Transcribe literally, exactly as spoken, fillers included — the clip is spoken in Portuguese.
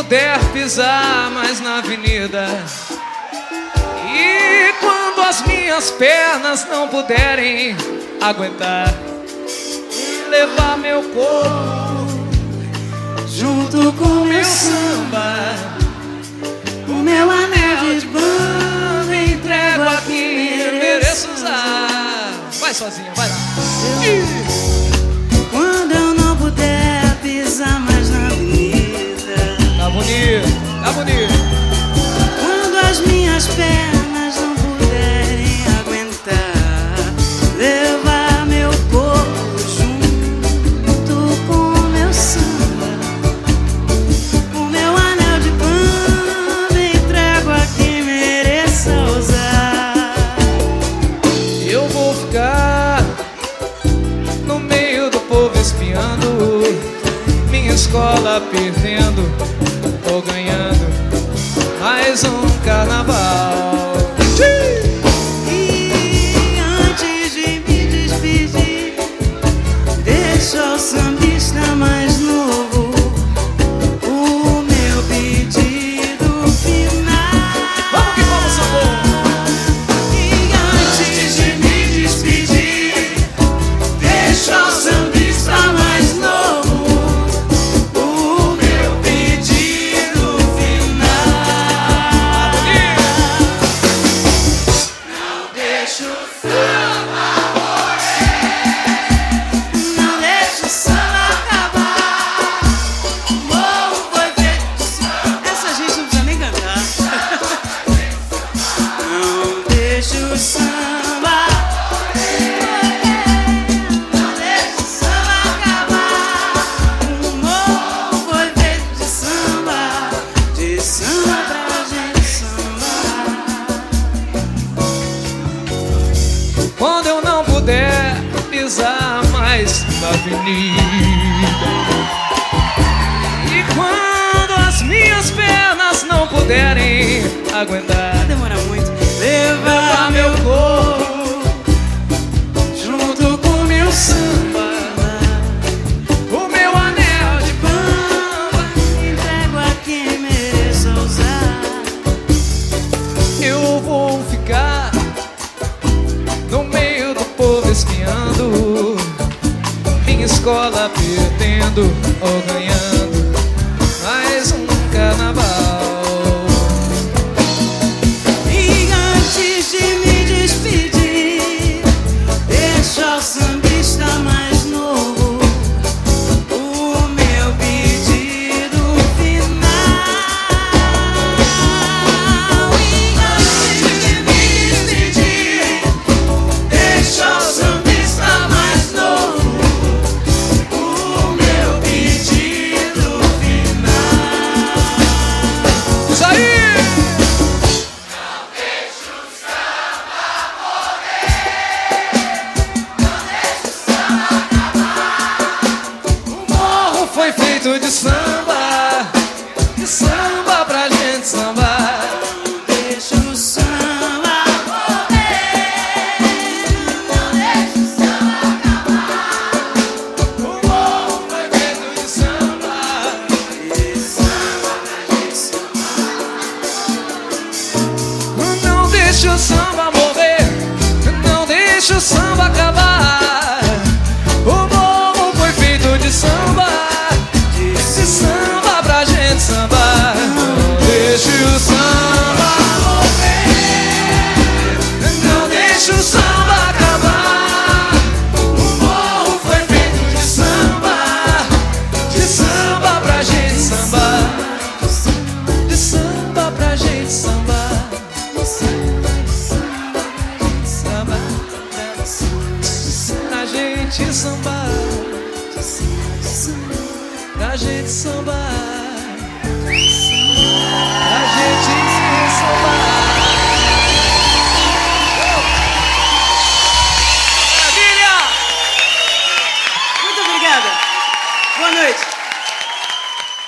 puder pisar mais na avenida, e quando as minhas pernas não puderem aguentar, levar meu corpo junto com meu samba, o meu anel de banda, entrego a quem mereço usar. Vai sozinha, vai lá. Quando eu não puder pisar mais na avenida, tá bonito, tá bonito. quando as minhas pernas não puderem aguentar, levar meu corpo junto com meu samba, o meu anel de banda, entrego a quem mereça usar. Eu vou ficar no meio do povo espiando, minha escola perdendo ou ganhando mais um carnaval. E antes de me despedir, deixa o sambista mais novo o meu pedido final. Vamos que vamos, sabor! E antes de me despedir, deixa o sambista mais novo o meu pedido final. Não deixa o samba morrer, não deixa o samba acabar. O morro foi feito de samba. Essa gente não precisa nem cantar. Não deixa o samba morrer, não deixa o samba acabar. O morro foi feito de samba, de samba pra gente sambar. Quando eu não puder pisar mais na avenida, e quando as minhas pernas não puderem aguentar, Demora muito. Levar meu corpo junto com meu samba, o meu anel de bamba, entrego a quem mereça usar. eu vou ficar no meio do povo espiando, minha escola perdendo ou ganhando mais um carnaval. E antes de me despedir, deixa o sambista mais novo o meu pedido final. E antes de me despedir, deixa o sambista mais novo o meu pedido final. Isso aí! O morro foi feito de samba, de samba pra gente sambar. Deixa o samba morrer, não deixa o samba acabar. O morro foi feito de samba, E samba pra gente sambar. não deixa o samba